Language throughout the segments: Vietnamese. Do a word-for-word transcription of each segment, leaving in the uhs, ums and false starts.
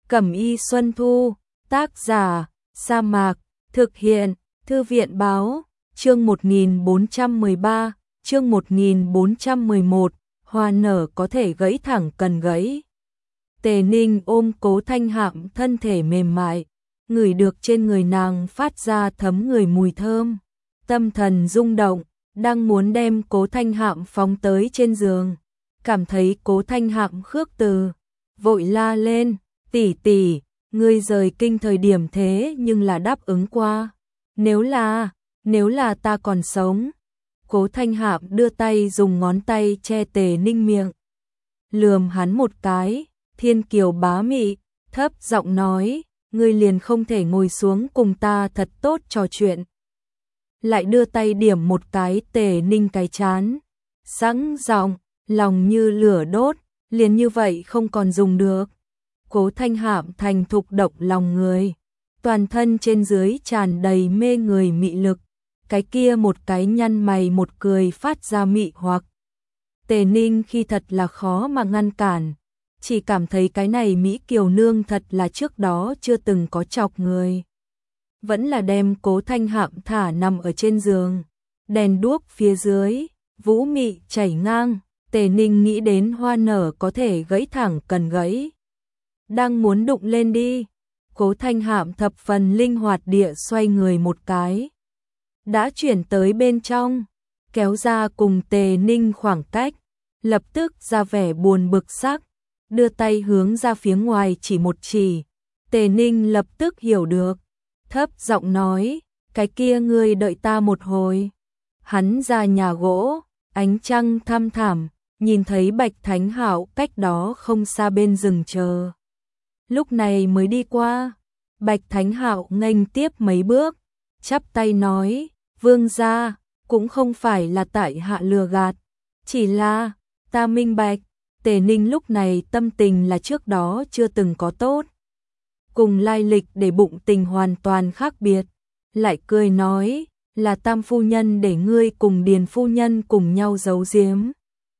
Cẩm y Xuân Thu, tác giả, Sa Mạc, thực hiện, Thư viện báo, chương một nghìn bốn trăm mười ba, chương một nghìn bốn trăm mười một, hoa nở có thể gãy thẳng cần gãy. Tề Ninh ôm Cố Thanh Hạm, thân thể mềm mại, ngửi được trên người nàng phát ra thấm người mùi thơm. Tâm thần rung động, đang muốn đem Cố Thanh Hạm phóng tới trên giường, cảm thấy Cố Thanh Hạm khước từ, vội la lên, tỷ tỷ, ngươi rời kinh thời điểm thế nhưng là đáp ứng qua. Nếu là, nếu là ta còn sống. Cố Thanh Hạm đưa tay dùng ngón tay che Tề Ninh miệng. Lườm hắn một cái, thiên kiều bá mị, thấp giọng nói, ngươi liền không thể ngồi xuống cùng ta thật tốt trò chuyện. Lại đưa tay điểm một cái Tề Ninh cái chán. Sẵn giọng, lòng như lửa đốt, liền như vậy không còn dùng được. Cố Thanh Hạm thành thục động lòng người, toàn thân trên dưới tràn đầy mê người mị lực, cái kia một cái nhăn mày một cười phát ra mị hoặc. Tề Ninh khi thật là khó mà ngăn cản, chỉ cảm thấy cái này Mỹ Kiều Nương thật là trước đó chưa từng có chọc người. Vẫn là đem Cố Thanh Hạm thả nằm ở trên giường, đèn đuốc phía dưới, vũ mị chảy ngang, Tề Ninh nghĩ đến hoa nở có thể gãy thẳng cần gãy. Đang muốn đụng lên đi, Cố Thanh Hạm thập phần linh hoạt địa xoay người một cái. Đã chuyển tới bên trong, kéo ra cùng Tề Ninh khoảng cách, lập tức ra vẻ buồn bực sắc, đưa tay hướng ra phía ngoài chỉ một chỉ. Tề Ninh lập tức hiểu được, thấp giọng nói, cái kia ngươi đợi ta một hồi. Hắn ra nhà gỗ, ánh trăng thăm thẳm, nhìn thấy Bạch Thánh Hạo cách đó không xa bên rừng chờ. Lúc này mới đi qua, Bạch Thánh Hạo nghênh tiếp mấy bước, chắp tay nói, vương gia, cũng không phải là tại hạ lừa gạt, chỉ là, ta minh bạch. Tề Ninh lúc này tâm tình là trước đó chưa từng có tốt. Cùng lai lịch để bụng tình hoàn toàn khác biệt, lại cười nói, là Tam phu nhân để ngươi cùng Điền phu nhân cùng nhau giấu giếm.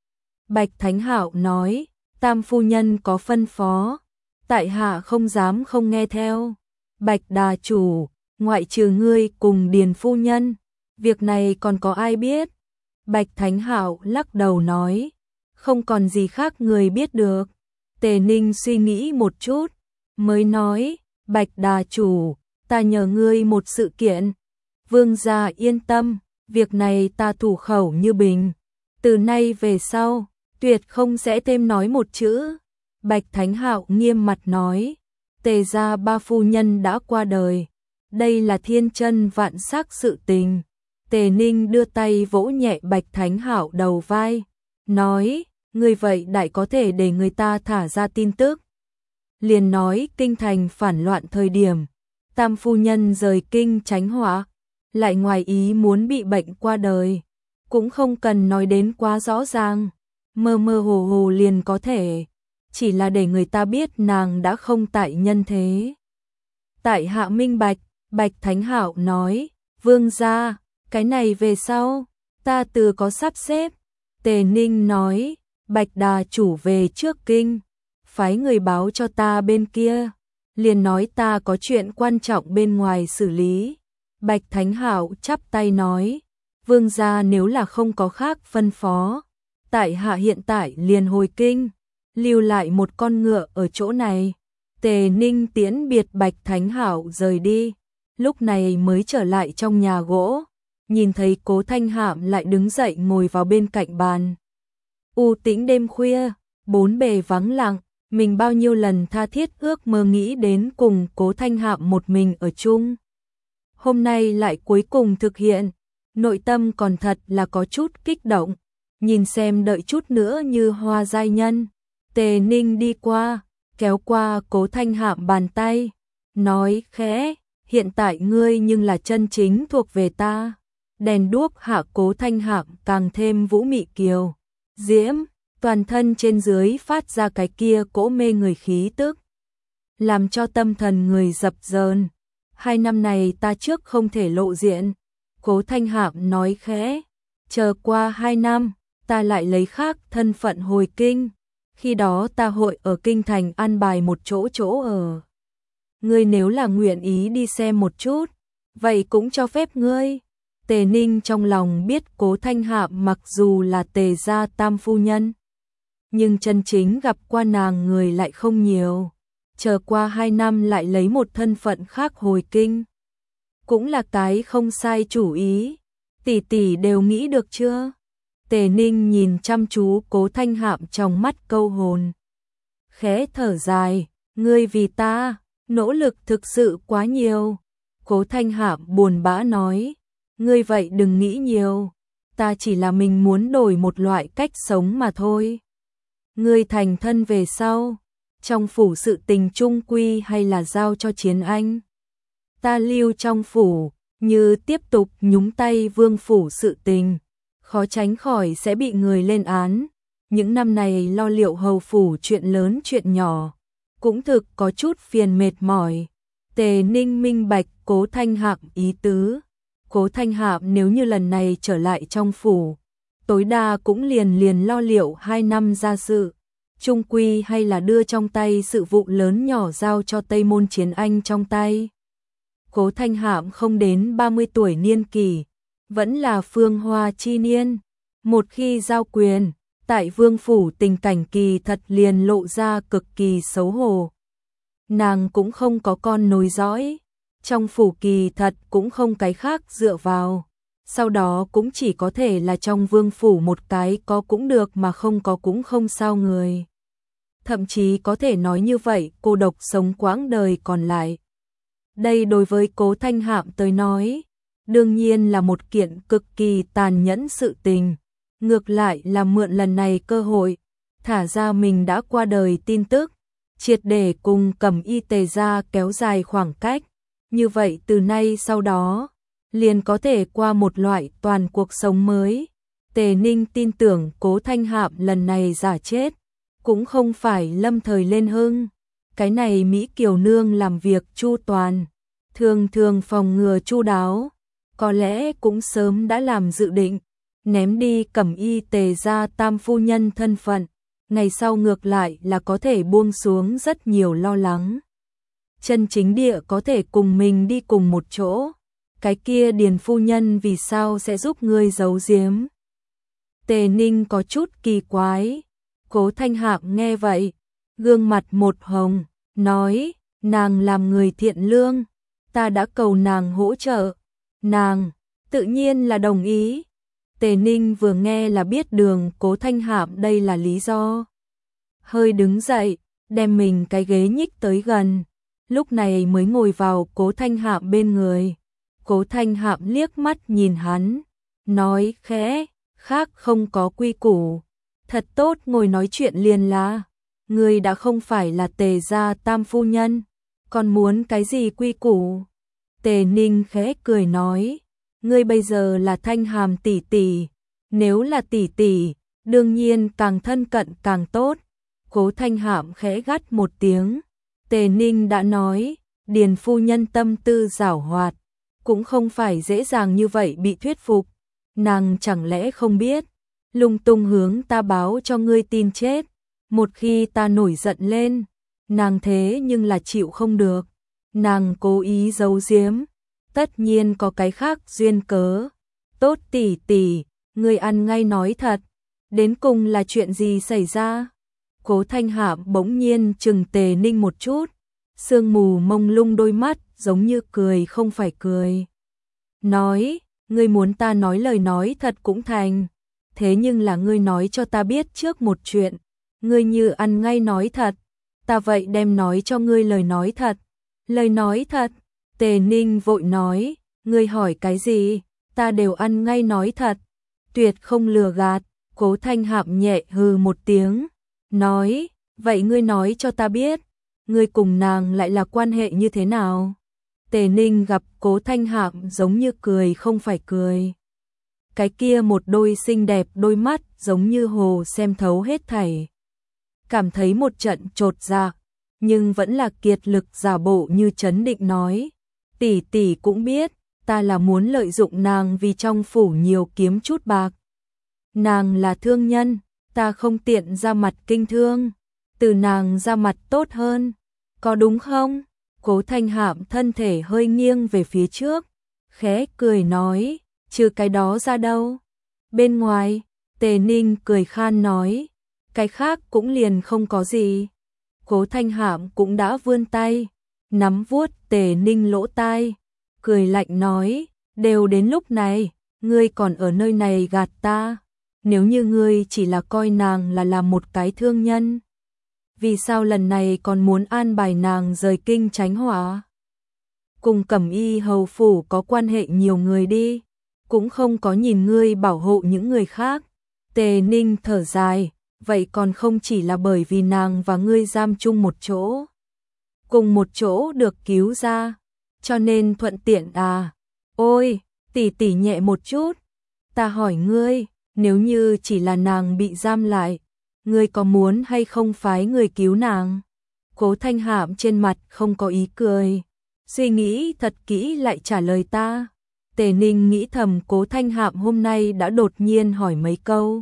Bạch Thánh Hạo nói, Tam phu nhân có phân phó, tại hạ không dám không nghe theo. Bạch đà chủ, ngoại trừ ngươi cùng Điền phu nhân, việc này còn có ai biết? Bạch Thánh Hạo lắc đầu nói, không còn gì khác người biết được. Tề Ninh suy nghĩ một chút, mới nói, Bạch đà chủ, ta nhờ ngươi một sự kiện. Vương gia yên tâm, việc này ta thủ khẩu như bình. Từ nay về sau, tuyệt không sẽ thêm nói một chữ. Bạch Thánh Hạo nghiêm mặt nói, Tề gia ba phu nhân đã qua đời, đây là thiên chân vạn sắc sự tình. Tề Ninh đưa tay vỗ nhẹ Bạch Thánh Hạo đầu vai, nói, ngươi vậy đại có thể để người ta thả ra tin tức. Liền nói kinh thành phản loạn thời điểm, Tam phu nhân rời kinh tránh họa, lại ngoài ý muốn bị bệnh qua đời, cũng không cần nói đến quá rõ ràng, mơ mơ hồ hồ liền có thể, chỉ là để người ta biết nàng đã không tại nhân thế. Tại hạ minh bạch, Bạch Thánh Hạo nói, vương gia, cái này về sau, ta từ có sắp xếp. Tề Ninh nói, Bạch đà chủ về trước kinh, phái người báo cho ta bên kia, liền nói ta có chuyện quan trọng bên ngoài xử lý. Bạch Thánh Hạo chắp tay nói, vương gia nếu là không có khác phân phó, tại hạ hiện tại liền hồi kinh, lưu lại một con ngựa ở chỗ này. Tề Ninh tiễn biệt Bạch Thánh Hạo rời đi, lúc này mới trở lại trong nhà gỗ, nhìn thấy Cố Thanh Hạm lại đứng dậy ngồi vào bên cạnh bàn. U tĩnh đêm khuya, bốn bề vắng lặng, mình bao nhiêu lần tha thiết ước mơ nghĩ đến cùng Cố Thanh Hạm một mình ở chung. Hôm nay lại cuối cùng thực hiện, nội tâm còn thật là có chút kích động, nhìn xem đợi chút nữa như hoa giai nhân. Tề Ninh đi qua, kéo qua Cố Thanh Hạm bàn tay, nói khẽ, hiện tại ngươi nhưng là chân chính thuộc về ta. Đèn đuốc hạ Cố Thanh Hạm càng thêm vũ mị kiều diễm, toàn thân trên dưới phát ra cái kia cỗ mê người khí tức, làm cho tâm thần người dập dờn. Hai năm này ta trước không thể lộ diện, Cố Thanh Hạm nói khẽ, chờ qua hai năm, ta lại lấy khác thân phận hồi kinh. khi đó ta hội ở kinh thành an bài một chỗ chỗ ở. Ngươi nếu là nguyện ý đi xem một chút, vậy cũng cho phép ngươi. Tề Ninh trong lòng biết Cố Thanh Hạm mặc dù là Tề gia tam phu nhân, nhưng chân chính gặp qua nàng người lại không nhiều. Chờ qua hai năm lại lấy một thân phận khác hồi kinh, cũng là cái không sai chủ ý. Tỷ tỷ đều nghĩ được chưa? Tề Ninh nhìn chăm chú Cố Thanh Hạm trong mắt câu hồn. Khẽ thở dài, ngươi vì ta, nỗ lực thực sự quá nhiều. Cố Thanh Hạm buồn bã nói, ngươi vậy đừng nghĩ nhiều, ta chỉ là mình muốn đổi một loại cách sống mà thôi. Ngươi thành thân về sau, trong phủ sự tình chung quy hay là giao cho Chiến Anh. Ta lưu trong phủ, như tiếp tục nhúng tay vương phủ sự tình, khó tránh khỏi sẽ bị người lên án. Những năm này lo liệu hầu phủ chuyện lớn chuyện nhỏ, cũng thực có chút phiền mệt mỏi. Tề Ninh minh bạch Cố Thanh Hạm ý tứ. Cố Thanh Hạm nếu như lần này trở lại trong phủ, tối đa cũng liền liền lo liệu hai năm gia sự, chung quy hay là đưa trong tay sự vụ lớn nhỏ giao cho Tây Môn Chiến Anh trong tay. Cố Thanh Hạm không đến ba mươi tuổi niên kỷ, vẫn là phương hoa chi niên. Một khi giao quyền, tại vương phủ tình cảnh kỳ thật liền lộ ra cực kỳ xấu hổ. Nàng cũng không có con nối dõi, trong phủ kỳ thật cũng không cái khác dựa vào. Sau đó cũng chỉ có thể là trong vương phủ một cái có cũng được mà không có cũng không sao người. Thậm chí có thể nói như vậy, cô độc sống quãng đời còn lại. Đây đối với Cố Thanh Hạm tới nói, đương nhiên là một kiện cực kỳ tàn nhẫn sự tình. Ngược lại là mượn lần này cơ hội, thả ra mình đã qua đời tin tức, triệt để cùng Cẩm Y Tề gia kéo dài khoảng cách. Như vậy từ nay sau đó, liền có thể qua một loại toàn cuộc sống mới. Tề Ninh tin tưởng Cố Thanh Hạm lần này giả chết, cũng không phải lâm thời lên hưng. Cái này Mỹ Kiều Nương làm việc chu toàn, thường thường phòng ngừa chu đáo, có lẽ cũng sớm đã làm dự định, ném đi Cẩm Y Tề gia tam phu nhân thân phận, ngày sau ngược lại là có thể buông xuống rất nhiều lo lắng. Chân chính địa có thể cùng mình đi cùng một chỗ, cái kia Điền phu nhân vì sao sẽ giúp ngươi giấu giếm? Tề Ninh có chút kỳ quái. Cố Thanh Hạm nghe vậy, gương mặt một hồng, nói, nàng làm người thiện lương, ta đã cầu nàng hỗ trợ, nàng tự nhiên là đồng ý. Tề Ninh vừa nghe là biết đường Cố Thanh Hạm đây là lý do. Hơi đứng dậy, đem mình cái ghế nhích tới gần, lúc này mới ngồi vào Cố Thanh Hạm bên người. Cố Thanh Hạm liếc mắt nhìn hắn, nói khẽ, khác không có quy củ, thật tốt ngồi nói chuyện liền là, ngươi đã không phải là Tề gia tam phu nhân, còn muốn cái gì quy củ? Tề Ninh khẽ cười nói, ngươi bây giờ là Thanh Hàm tỷ tỷ, nếu là tỷ tỷ, đương nhiên càng thân cận càng tốt. Cố Thanh Hạm khẽ gắt một tiếng. Tề Ninh đã nói, Điền phu nhân tâm tư giảo hoạt, cũng không phải dễ dàng như vậy bị thuyết phục. Nàng chẳng lẽ không biết, lung tung hướng ta báo cho ngươi tin chết, một khi ta nổi giận lên, nàng thế nhưng là chịu không được. Nàng cố ý giấu giếm, tất nhiên có cái khác duyên cớ. Tốt tỷ tỷ, ngươi ăn ngay nói thật, đến cùng là chuyện gì xảy ra? Cố Thanh Hạm bỗng nhiên chừng Tề Ninh một chút, sương mù mông lung đôi mắt giống như cười không phải cười. Nói, ngươi muốn ta nói lời nói thật cũng thành, thế nhưng là ngươi nói cho ta biết trước một chuyện, ngươi như ăn ngay nói thật, ta vậy đem nói cho ngươi lời nói thật. Lời nói thật? Tề Ninh vội nói, ngươi hỏi cái gì, ta đều ăn ngay nói thật, tuyệt không lừa gạt. Cố Thanh Hạm nhẹ hừ một tiếng, nói, vậy ngươi nói cho ta biết, ngươi cùng nàng lại là quan hệ như thế nào? Tề Ninh gặp Cố Thanh Hạm giống như cười không phải cười. Cái kia một đôi xinh đẹp đôi mắt giống như hồ xem thấu hết thảy. Cảm thấy một trận chột dạ, nhưng vẫn là kiệt lực giả bộ như trấn định nói, tỷ tỷ cũng biết, ta là muốn lợi dụng nàng vì trong phủ nhiều kiếm chút bạc. Nàng là thương nhân, ta không tiện ra mặt kinh thương, từ nàng ra mặt tốt hơn, có đúng không? Cố Thanh Hạm thân thể hơi nghiêng về phía trước, khẽ cười nói, trừ cái đó ra đâu. Bên ngoài, Tề Ninh cười khan nói, cái khác cũng liền không có gì. Cố Thanh Hạm cũng đã vươn tay, nắm vuốt Tề Ninh lỗ tai, cười lạnh nói, đều đến lúc này, ngươi còn ở nơi này gạt ta, nếu như ngươi chỉ là coi nàng là làm một cái thương nhân, vì sao lần này còn muốn an bài nàng rời kinh tránh họa? Cùng Cẩm Y hầu phủ có quan hệ nhiều người đi, cũng không có nhìn ngươi bảo hộ những người khác. Tề Ninh thở dài, vậy còn không chỉ là bởi vì nàng và ngươi giam chung một chỗ, cùng một chỗ được cứu ra, cho nên thuận tiện à? Ôi, tỷ tỷ nhẹ một chút, ta hỏi ngươi, nếu như chỉ là nàng bị giam lại, ngươi có muốn hay không phái người cứu nàng? Cố Thanh Hạm trên mặt không có ý cười, suy nghĩ thật kỹ lại trả lời ta. Tề Ninh nghĩ thầm Cố Thanh Hạm hôm nay đã đột nhiên hỏi mấy câu.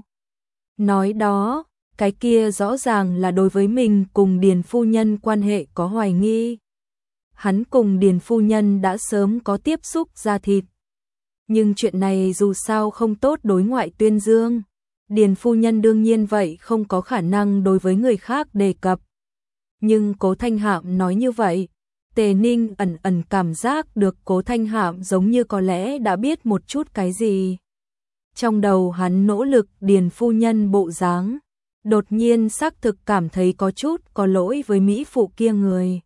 Nói đó, cái kia rõ ràng là đối với mình cùng Điền phu nhân quan hệ có hoài nghi. Hắn cùng Điền phu nhân đã sớm có tiếp xúc da thịt. Nhưng chuyện này dù sao không tốt đối ngoại tuyên dương. Điền phu nhân đương nhiên vậy không có khả năng đối với người khác đề cập. Nhưng Cố Thanh Hạm nói như vậy, Tề Ninh ẩn ẩn cảm giác được Cố Thanh Hạm giống như có lẽ đã biết một chút cái gì. Trong đầu hắn nỗ lực Điền phu nhân bộ dáng, đột nhiên xác thực cảm thấy có chút có lỗi với mỹ phụ kia người.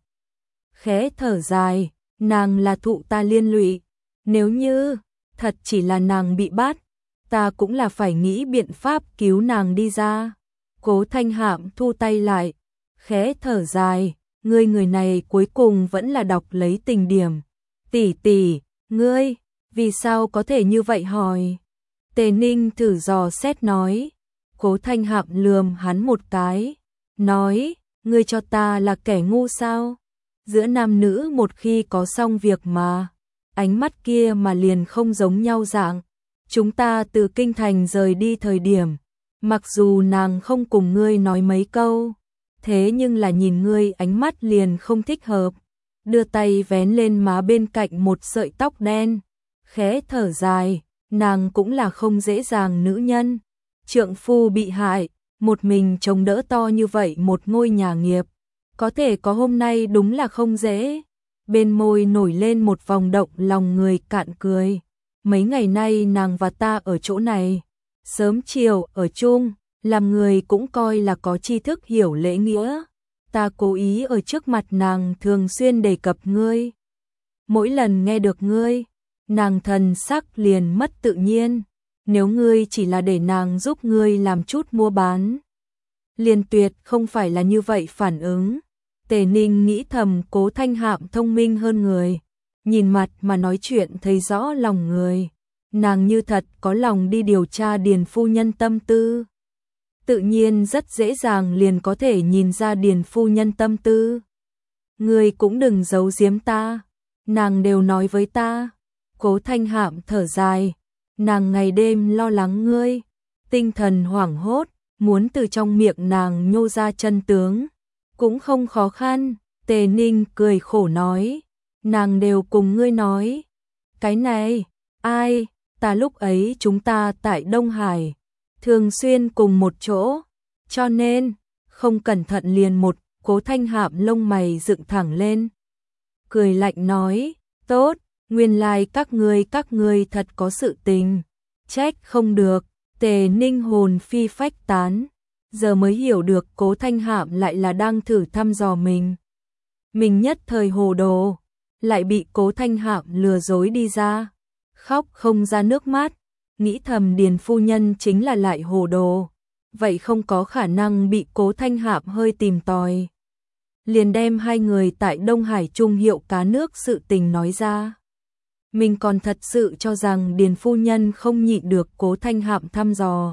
Khẽ thở dài, nàng là thụ ta liên lụy, nếu như thật chỉ là nàng bị bắt, ta cũng là phải nghĩ biện pháp cứu nàng đi ra. Cố Thanh Hạm thu tay lại, khẽ thở dài, ngươi người này cuối cùng vẫn là đọc lấy tình điểm. Tỷ tỷ, ngươi, vì sao có thể như vậy hỏi? Tề Ninh thử dò xét nói. Cố Thanh Hạm lườm hắn một cái, nói, ngươi cho ta là kẻ ngu sao? Giữa nam nữ một khi có xong việc mà, ánh mắt kia mà liền không giống nhau dạng. Chúng ta từ kinh thành rời đi thời điểm, mặc dù nàng không cùng ngươi nói mấy câu, thế nhưng là nhìn ngươi ánh mắt liền không thích hợp, đưa tay vén lên má bên cạnh một sợi tóc đen, khẽ thở dài, nàng cũng là không dễ dàng nữ nhân. Trượng phu bị hại, một mình chống đỡ to như vậy một ngôi nhà nghiệp, có thể có hôm nay đúng là không dễ. Bên môi nổi lên một vòng động lòng người cạn cười. Mấy ngày nay nàng và ta ở chỗ này, sớm chiều ở chung, làm người cũng coi là có tri thức hiểu lễ nghĩa. Ta cố ý ở trước mặt nàng thường xuyên đề cập ngươi. Mỗi lần nghe được ngươi, nàng thần sắc liền mất tự nhiên. Nếu ngươi chỉ là để nàng giúp ngươi làm chút mua bán, liền tuyệt không phải là như vậy phản ứng. Tề Ninh nghĩ thầm Cố Thanh Hạm thông minh hơn người, nhìn mặt mà nói chuyện thấy rõ lòng người. Nàng như thật có lòng đi điều tra Điền phu nhân tâm tư. Tự nhiên rất dễ dàng liền có thể nhìn ra Điền phu nhân tâm tư. Ngươi cũng đừng giấu giếm ta, nàng đều nói với ta. Cố Thanh Hạm thở dài, nàng ngày đêm lo lắng ngươi, tinh thần hoảng hốt, muốn từ trong miệng nàng nhô ra chân tướng, cũng không khó khăn. Tề Ninh cười khổ nói, nàng đều cùng ngươi nói. Cái này, ai, ta lúc ấy chúng ta tại Đông Hải, thường xuyên cùng một chỗ, cho nên, không cẩn thận liền một. Cố Thanh Hạm lông mày dựng thẳng lên, cười lạnh nói, tốt, nguyên lai like các ngươi các ngươi thật có sự tình, trách không được. Tề Ninh hồn phi phách tán, giờ mới hiểu được Cố Thanh Hạm lại là đang thử thăm dò mình. Mình nhất thời hồ đồ, lại bị Cố Thanh Hạm lừa dối đi ra, khóc không ra nước mắt, nghĩ thầm Điền phu nhân chính là lại hồ đồ, vậy không có khả năng bị Cố Thanh Hạm hơi tìm tòi. Liền đem hai người tại Đông Hải chung hiệu cá nước sự tình nói ra. Mình còn thật sự cho rằng Điền phu nhân không nhịn được Cố Thanh Hạm thăm dò,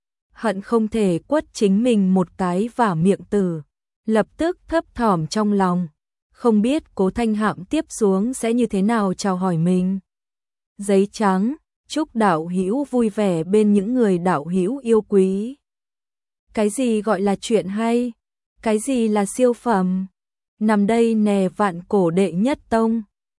hận không thể quất chính mình một cái vả miệng tử. Lập tức thấp thỏm trong lòng, không biết Cố Thanh Hạm tiếp xuống sẽ như thế nào chào hỏi mình. Giấy trắng, chúc đạo hữu vui vẻ bên những người đạo hữu yêu quý. Cái gì gọi là chuyện hay? Cái gì là siêu phẩm? Nằm đây nè vạn cổ đệ nhất tông.